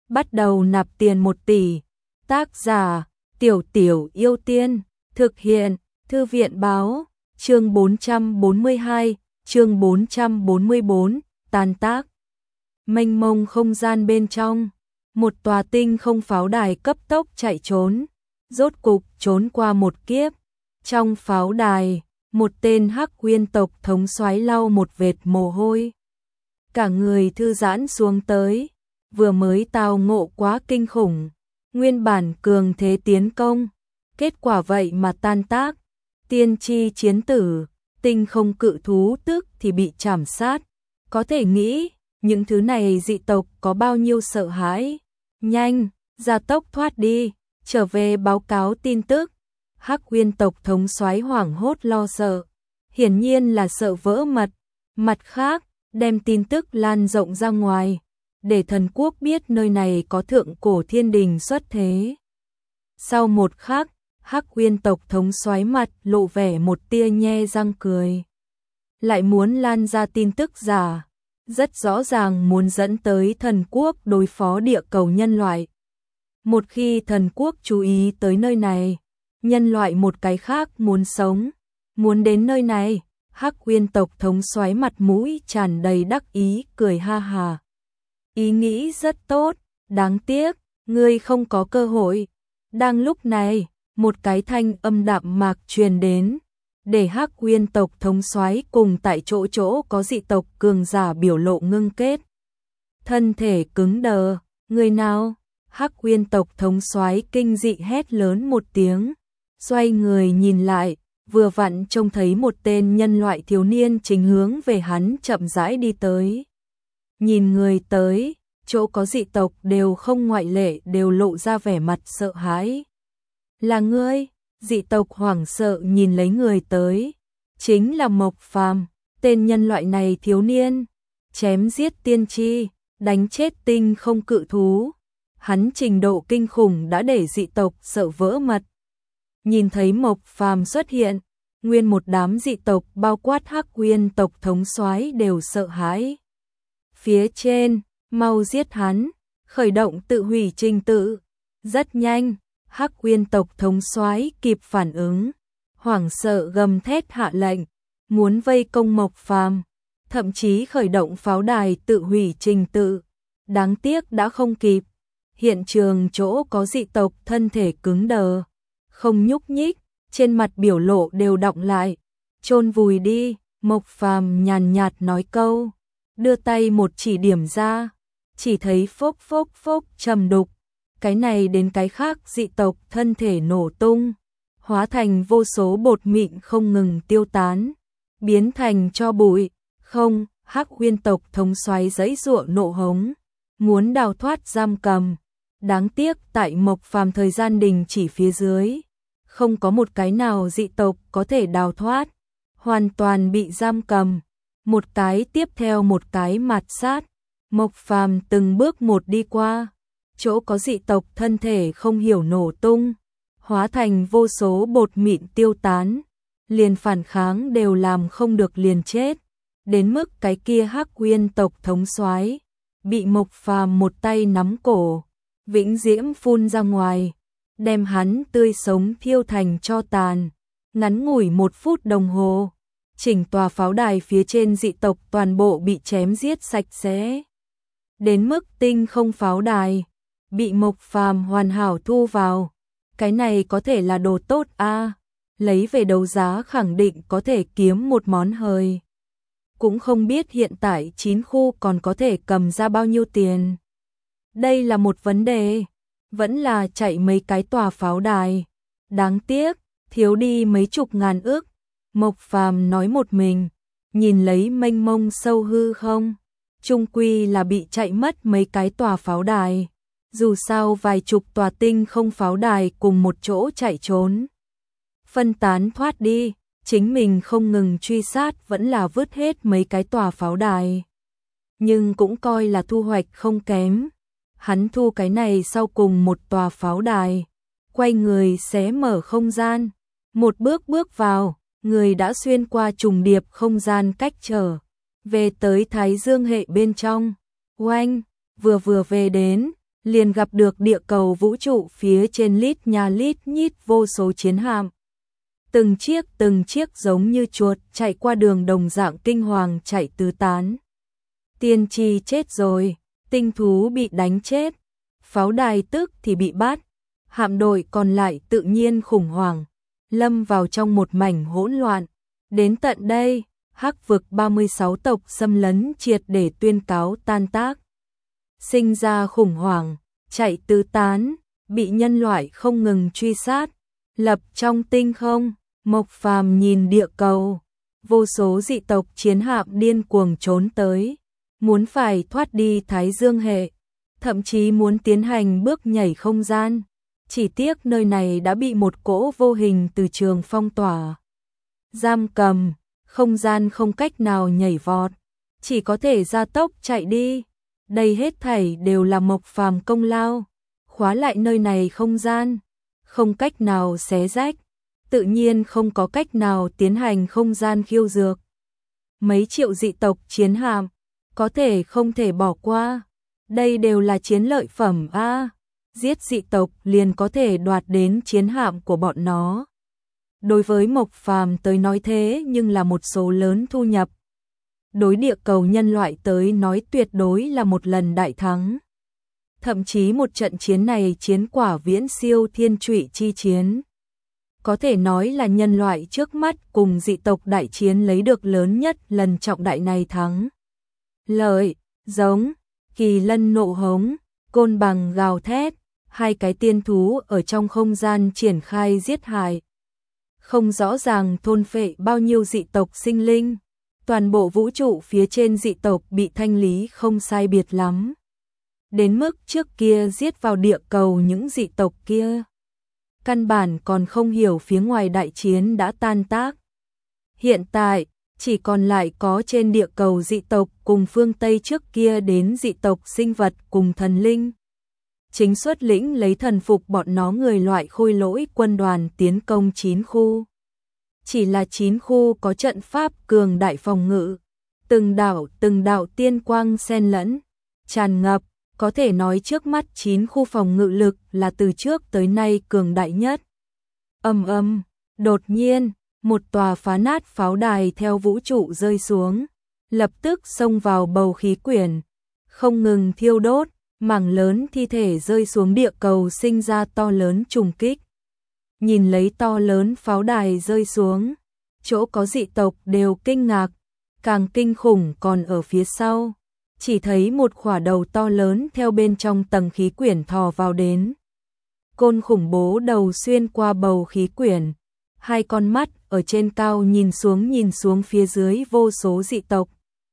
bắt đầu nạp tiền 1 tỷ. Tác giả, Tiểu Tiểu Yêu Tiên, thực hiện, Thư viện báo, chương 442, chương 444, tan tác. Mênh mông không gian bên trong, một tòa tinh không pháo đài cấp tốc chạy trốn, rốt cục trốn qua một kiếp. Trong pháo đài, một tên Hắc Uyên tộc thống soái lau một vệt mồ hôi. Cả người thư giãn xuống tới, vừa mới tao ngộ quá kinh khủng, nguyên bản cường thế tiến công, kết quả vậy mà tan tác, tiên tri chiến tử, tinh không cự thú tức thì bị chảm sát, có thể nghĩ, những thứ này dị tộc có bao nhiêu sợ hãi. Nhanh, gia tốc thoát đi, trở về báo cáo tin tức. Hắc Uyên tộc thống soái hoảng hốt lo sợ, hiển nhiên là sợ vỡ mật. Mặt khác, đem tin tức lan rộng ra ngoài, để thần quốc biết nơi này có thượng cổ thiên đình xuất thế. Sau một khắc, Hắc Uyên tộc thống soái mặt lộ vẻ một tia nhe răng cười. Lại muốn lan ra tin tức giả, rất rõ ràng muốn dẫn tới thần quốc đối phó địa cầu nhân loại. Một khi thần quốc chú ý tới nơi này, nhân loại một cái khác muốn sống, muốn đến nơi này, Hắc Uyên tộc thống soái mặt mũi tràn đầy đắc ý cười ha hà. Ý nghĩ rất tốt, đáng tiếc, ngươi không có cơ hội. Đang lúc này, một cái thanh âm đạm mạc truyền đến, để Hắc Uyên tộc thống soái cùng tại chỗ có dị tộc cường giả biểu lộ ngưng kết. Thân thể cứng đờ, người nào? Hắc Uyên tộc thống soái kinh dị hét lớn một tiếng, xoay người nhìn lại, vừa vặn trông thấy một tên nhân loại thiếu niên chính hướng về hắn chậm rãi đi tới. Nhìn người tới, chỗ có dị tộc đều không ngoại lệ đều lộ ra vẻ mặt sợ hãi. Là ngươi? Dị tộc hoảng sợ nhìn lấy người tới, chính là Mộc Phàm, tên nhân loại này thiếu niên, chém giết tiên tri, đánh chết tinh không cự thú. Hắn trình độ kinh khủng đã để dị tộc sợ vỡ mật. Nhìn thấy Mộc Phàm xuất hiện, nguyên một đám dị tộc bao quát Hắc Uyên tộc thống soái đều sợ hãi. Phía trên, mau giết hắn, khởi động tự hủy trình tự. Rất nhanh, Hắc Uyên tộc thống soái kịp phản ứng, hoảng sợ gầm thét hạ lệnh, muốn vây công Mộc Phàm, thậm chí khởi động pháo đài tự hủy trình tự. Đáng tiếc đã không kịp. Hiện trường chỗ có dị tộc thân thể cứng đờ, không nhúc nhích, trên mặt biểu lộ đều đọng lại. Chôn vùi đi, Mộc Phàm nhàn nhạt nói câu, đưa tay một chỉ điểm ra, chỉ thấy phốc phốc phốc trầm đục. Cái này đến cái khác dị tộc thân thể nổ tung, hóa thành vô số bột mịn không ngừng tiêu tán, biến thành tro bụi. Không, Hắc Uyên tộc thống soái giãy giụa nộ hống, muốn đào thoát giam cầm. Đáng tiếc tại Mộc Phàm thời gian đình chỉ phía dưới, không có một cái nào dị tộc có thể đào thoát, hoàn toàn bị giam cầm, một cái tiếp theo một cái mạt sát. Mộc Phàm từng bước một đi qua, chỗ có dị tộc thân thể không hiểu nổ tung, hóa thành vô số bột mịn tiêu tán, liền phản kháng đều làm không được liền chết, đến mức cái kia Hắc Uyên tộc thống soái bị Mộc Phàm một tay nắm cổ, vĩnh diễm phun ra ngoài, đem hắn tươi sống thiêu thành tro tàn. Ngắn ngủi 1 phút đồng hồ, chỉnh tòa pháo đài phía trên dị tộc toàn bộ bị chém giết sạch sẽ. Đến mức tinh không pháo đài bị Mộc Phàm hoàn hảo thu vào. Cái này có thể là đồ tốt a, lấy về đấu giá khẳng định có thể kiếm một món hời. Cũng không biết hiện tại 9 khu còn có thể cầm ra bao nhiêu tiền. Đây là một vấn đề, vẫn là chạy mấy cái tòa pháo đài. Đáng tiếc, thiếu đi mấy chục ngàn ức. Mộc Phàm nói một mình, nhìn lấy mênh mông sâu hư không, chung quy là bị chạy mất mấy cái tòa pháo đài. Dù sao vài chục tòa tinh không pháo đài cùng một chỗ chạy trốn, phân tán thoát đi, chính mình không ngừng truy sát vẫn là vứt hết mấy cái tòa pháo đài. Nhưng cũng coi là thu hoạch không kém. Hắn thu cái này sau cùng một tòa pháo đài, quay người xé mở không gian, một bước bước vào, người đã xuyên qua trùng điệp không gian cách trở, về tới Thái Dương hệ bên trong. Oanh, vừa về đến, liền gặp được địa cầu vũ trụ phía trên lít nha lít nhít vô số chiến hạm. Từng chiếc giống như chuột chạy qua đường đồng dạng kinh hoàng chạy tứ tán. Tiên tri chết rồi, tinh thú bị đánh chết, pháo đài tức thì bị bắt, hạm đội còn lại tự nhiên khủng hoảng, lâm vào trong một mảnh hỗn loạn. Đến tận đây, Hắc vực 36 tộc xâm lấn triệt để tuyên cáo tan tác. Sinh ra khủng hoảng, chạy tứ tán, bị nhân loại không ngừng truy sát, lập trong tinh không. Mộc Phàm nhìn địa cầu, vô số dị tộc chiến hạm điên cuồng trốn tới, muốn phải thoát đi Thái Dương hệ, thậm chí muốn tiến hành bước nhảy không gian. Chỉ tiếc nơi này đã bị một cỗ vô hình từ trường phong tỏa, giam cầm, không gian không cách nào nhảy vọt, chỉ có thể gia tốc chạy đi. Đây hết thảy đều là Mộc Phàm công lao, khóa lại nơi này không gian, không cách nào xé rách, tự nhiên không có cách nào tiến hành không gian khiêu dược. Mấy triệu dị tộc chiến hạm, có thể không thể bỏ qua, đây đều là chiến lợi phẩm a. Giết dị tộc liền có thể đoạt đến chiến hạm của bọn nó. Đối với Mộc Phàm tới nói thế nhưng là một số lớn thu nhập. Đối địa cầu nhân loại tới nói tuyệt đối là một lần đại thắng. Thậm chí một trận chiến này chiến quả viễn siêu thiên trụy chi chiến. Có thể nói là nhân loại trước mắt cùng dị tộc đại chiến lấy được lớn nhất lần trọng đại này thắng. Lợi, giống, kỳ lân nộ hống, côn bằng gào thét, hai cái tiên thú ở trong không gian triển khai giết hại. Không rõ ràng thôn phệ bao nhiêu dị tộc sinh linh, toàn bộ vũ trụ phía trên dị tộc bị thanh lý không sai biệt lắm. Đến mức trước kia giết vào địa cầu những dị tộc kia, căn bản còn không hiểu phía ngoài đại chiến đã tan tác. Hiện tại, chỉ còn lại có trên địa cầu dị tộc cùng phương Tây trước kia đến dị tộc sinh vật cùng thần linh. Chính xuất lĩnh lấy thần phục bọn nó người loại khôi lỗi quân đoàn tiến công 9 khu. Chỉ là 9 khu có trận pháp cường đại phòng ngự, từng đạo tiên quang xen lẫn, tràn ngập, có thể nói trước mắt 9 khu phòng ngự lực là từ trước tới nay cường đại nhất. Đột nhiên, một tòa phá nát pháo đài theo vũ trụ rơi xuống, lập tức xông vào bầu khí quyển, không ngừng thiêu đốt, mảng lớn thi thể rơi xuống địa cầu sinh ra to lớn trùng kích. Nhìn lấy to lớn pháo đài rơi xuống, chỗ có dị tộc đều kinh ngạc, càng kinh khủng còn ở phía sau. Chỉ thấy một khỏa đầu to lớn theo bên trong tầng khí quyển thò vào đến. Côn khủng bố đầu xuyên qua bầu khí quyển, hai con mắt ở trên cao nhìn xuống phía dưới vô số dị tộc.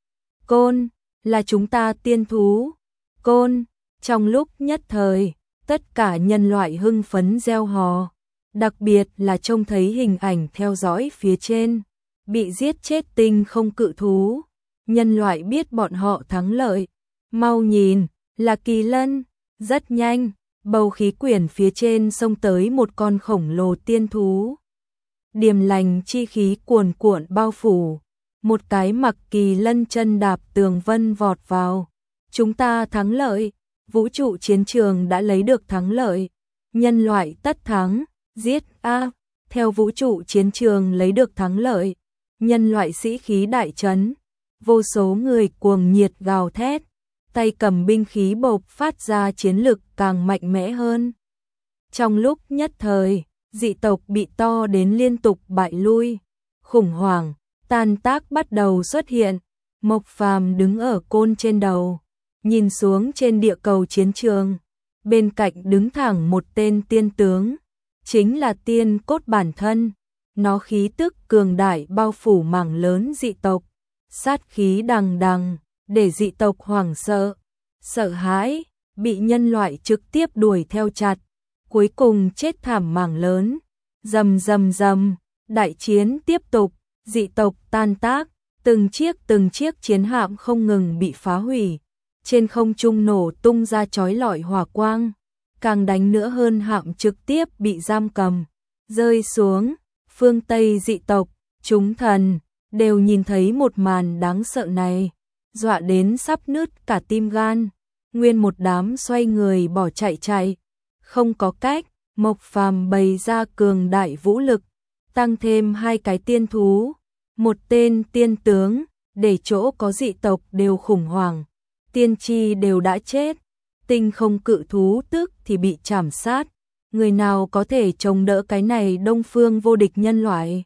Côn, là chúng ta tiên thú. Côn, trong lúc nhất thời, tất cả nhân loại hưng phấn reo hò, đặc biệt là trông thấy hình ảnh theo dõi phía trên, bị giết chết tinh không cự thú. Nhân loại biết bọn họ thắng lợi, mau nhìn, là kỳ lân. Rất nhanh, bầu khí quyển phía trên xông tới một con khổng lồ tiên thú. Điềm lành chi khí cuồn cuộn bao phủ, một cái mặc kỳ lân chân đạp tường vân vọt vào. Chúng ta thắng lợi, vũ trụ chiến trường đã lấy được thắng lợi, nhân loại tất thắng, giết a. Theo vũ trụ chiến trường lấy được thắng lợi, nhân loại sĩ khí đại trấn. Vô số người cuồng nhiệt gào thét, tay cầm binh khí bộc phát ra chiến lực càng mạnh mẽ hơn. Trong lúc nhất thời, dị tộc bị to đến liên tục bại lui, khủng hoảng, tan tác bắt đầu xuất hiện. Mộc Phàm đứng ở côn trên đầu, nhìn xuống trên địa cầu chiến trường, bên cạnh đứng thẳng một tên tiên tướng, chính là tiên cốt bản thân. Nó khí tức cường đại bao phủ mảng lớn dị tộc, sát khí đằng đằng, để dị tộc hoảng sợ, sợ hãi, bị nhân loại trực tiếp đuổi theo chặt, cuối cùng chết thảm mảng lớn. Rầm rầm rầm, đại chiến tiếp tục, dị tộc tan tác, từng chiếc chiến hạm không ngừng bị phá hủy, trên không trung nổ tung ra chói lọi hỏa quang, càng đánh nữa hơn hạm trực tiếp bị giam cầm, rơi xuống. Phương Tây dị tộc, chúng thần đều nhìn thấy một màn đáng sợ này, dọa đến sắp nứt cả tim gan. nguyên một đám xoay người bỏ chạy. Không có cách, Mộc Phàm bày ra cường đại vũ lực, tăng thêm 2 cái tiên thú, một tên tiên tướng, để chỗ có dị tộc đều khủng hoảng, tiên tri đều đã chết, tinh không cự thú tức thì bị chảm sát, người nào có thể chống đỡ cái này Đông Phương vô địch nhân loại.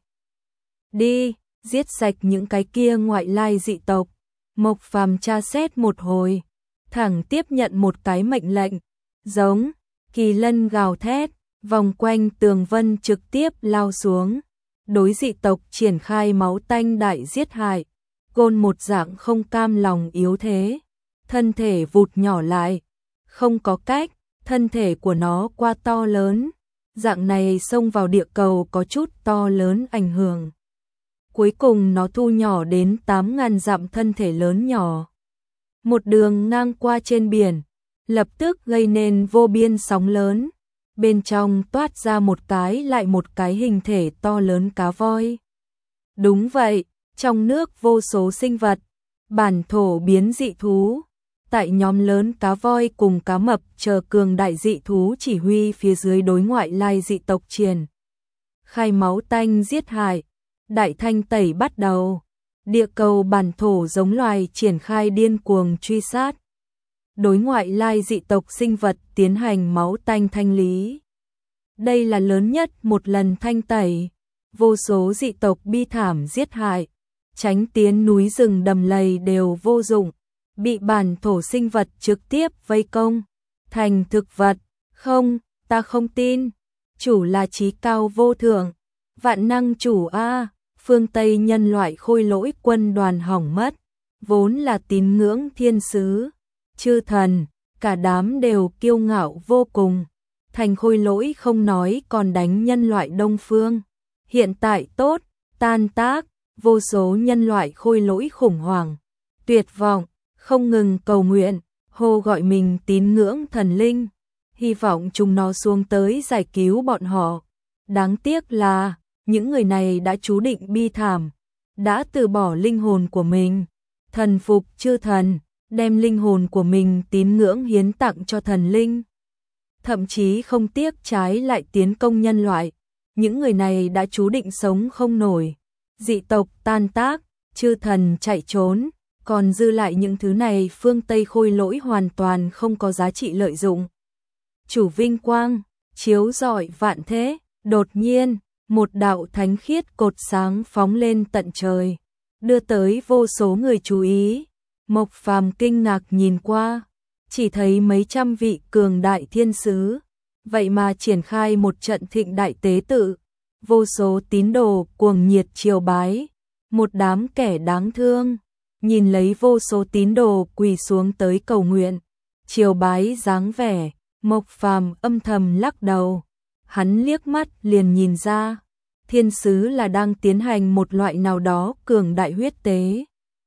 Đi, giết sạch những cái kia ngoại lai dị tộc. Mộc Phàm tra xét một hồi, thẳng tiếp nhận một cái mệnh lệnh, giống kỳ lân gào thét, vòng quanh tường vân trực tiếp lao xuống, đối dị tộc triển khai máu tanh đại giết hại, Gôn một dạng không cam lòng yếu thế, thân thể vụt nhỏ lại, không có cách, thân thể của nó quá to lớn, dạng này xông vào địa cầu có chút to lớn ảnh hưởng. Cuối cùng nó thu nhỏ đến 8.000 dặm thân thể lớn nhỏ. Một đường ngang qua trên biển, lập tức gây nên vô biên sóng lớn, bên trong toát ra một cái lại một cái hình thể to lớn cá voi. Đúng vậy, trong nước vô số sinh vật, bản thổ biến dị thú, tại nhóm lớn cá voi cùng cá mập chờ cường đại dị thú chỉ huy phía dưới đối ngoại lai dị tộc triển khai máu tanh giết hại, đại thanh tẩy bắt đầu, địa cầu bản thổ giống loài triển khai điên cuồng truy sát, đối ngoại lai dị tộc sinh vật tiến hành máu tanh thanh lý. Đây là lớn nhất một lần thanh tẩy, vô số dị tộc bi thảm giết hại, tránh tiến núi rừng đầm lầy đều vô dụng, bị bản thổ sinh vật trực tiếp vây công, thành thực vật. Không, ta không tin, chủ là trí cao vô thượng, vạn năng chủ a. Phương Tây nhân loại khôi lỗi quân đoàn hỏng mất, vốn là tín ngưỡng thiên sứ, chư thần, cả đám đều kiêu ngạo vô cùng, thành khôi lỗi không nói còn đánh nhân loại Đông Phương. Hiện tại tốt, tan tác, vô số nhân loại khôi lỗi khủng hoảng, tuyệt vọng, không ngừng cầu nguyện, hô gọi mình tín ngưỡng thần linh, hy vọng chúng nó xuống tới giải cứu bọn họ. Đáng tiếc là những người này đã chú định bi thảm, đã từ bỏ linh hồn của mình, thần phục chư thần, đem linh hồn của mình tín ngưỡng hiến tặng cho thần linh. Thậm chí không tiếc trái lại tiến công nhân loại, những người này đã chú định sống không nổi. Dị tộc tan tác, chư thần chạy trốn, còn dư lại những thứ này phương Tây khôi lỗi hoàn toàn không có giá trị lợi dụng. Chủ vinh quang, chiếu rọi vạn thế, đột nhiên, một đạo thánh khiết cột sáng phóng lên tận trời, đưa tới vô số người chú ý. Mộc Phàm kinh ngạc nhìn qua, chỉ thấy mấy trăm vị cường đại thiên sứ, vậy mà triển khai một trận thịnh đại tế tự, vô số tín đồ cuồng nhiệt triều bái, một đám kẻ đáng thương, nhìn lấy vô số tín đồ quỳ xuống tới cầu nguyện, triều bái dáng vẻ, Mộc Phàm âm thầm lắc đầu. Hắn liếc mắt liền nhìn ra, thiên sứ là đang tiến hành một loại nào đó cường đại huyết tế.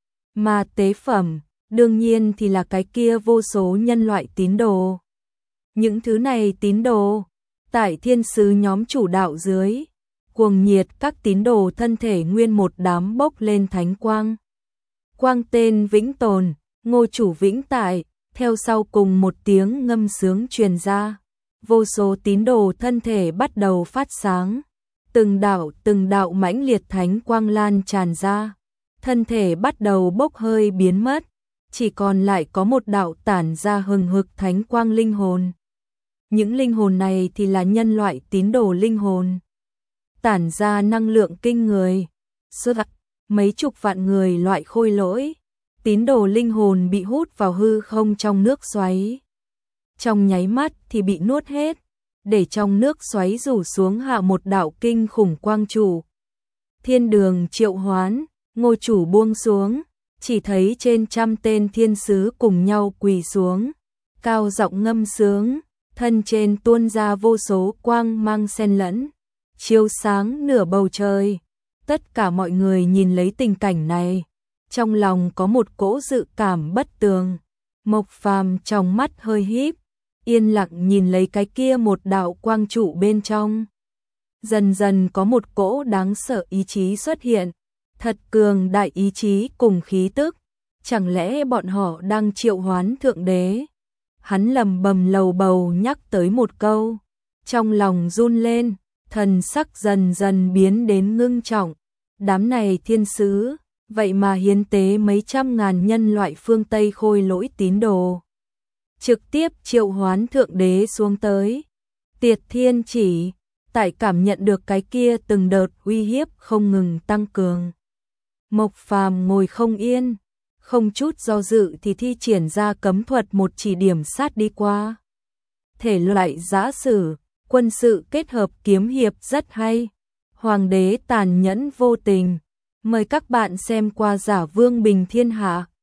Mà tế phẩm, đương nhiên thì là cái kia vô số nhân loại tín đồ. Những thứ này tín đồ, tại thiên sứ nhóm chủ đạo dưới, cuồng nhiệt các tín đồ thân thể nguyên một đám bốc lên thánh quang. Quang tên vĩnh tồn, ngô chủ vĩnh tại, theo sau cùng một tiếng ngâm sướng truyền ra. Vô số tín đồ thân thể bắt đầu phát sáng, từng đạo mãnh liệt thánh quang lan tràn ra, thân thể bắt đầu bốc hơi biến mất, chỉ còn lại có một đạo tản ra hừng hực thánh quang linh hồn. Những linh hồn này thì là nhân loại tín đồ linh hồn, tản ra năng lượng kinh người, mấy chục vạn người loại khôi lỗi, tín đồ linh hồn bị hút vào hư không trong nước xoáy. Trong nháy mắt thì bị nuốt hết, để trong nước xoáy rủ xuống hạ một đạo kinh khủng quang chủ. Thiên đường triệu hoán, ngô chủ buông xuống, chỉ thấy trên trăm tên thiên sứ cùng nhau quỳ xuống, cao giọng ngâm sướng, thân trên tuôn ra vô số quang mang xen lẫn, chiếu sáng nửa bầu trời. Tất cả mọi người nhìn lấy tình cảnh này, trong lòng có một cỗ dự cảm bất tường. Mộc Phàm trong mắt hơi híp, yên lặng nhìn lấy cái kia một đạo quang trụ bên trong. Dần dần có một cỗ đáng sợ ý chí xuất hiện, thật cường đại ý chí cùng khí tức, chẳng lẽ bọn họ đang triệu hoán thượng đế? hắn lầm bầm lầu bầu nhắc tới một câu, trong lòng run lên, thần sắc dần dần biến đến ngưng trọng. Đám này thiên sứ, vậy mà hiến tế mấy trăm ngàn nhân loại phương Tây khôi lỗi tín đồ. Trực tiếp triệu hoán thượng đế xuống tới. Tiệt Thiên Chỉ, tại cảm nhận được cái kia từng đợt uy hiếp không ngừng tăng cường. Mộc Phàm ngồi không yên, không chút do dự thì thi triển ra cấm thuật một chỉ điểm sát đi qua. Thể loại giã sử, quân sự kết hợp kiếm hiệp rất hay. Hoàng đế tàn nhẫn vô tình. Mời các bạn xem qua Giả Vương Bình Thiên Hạ.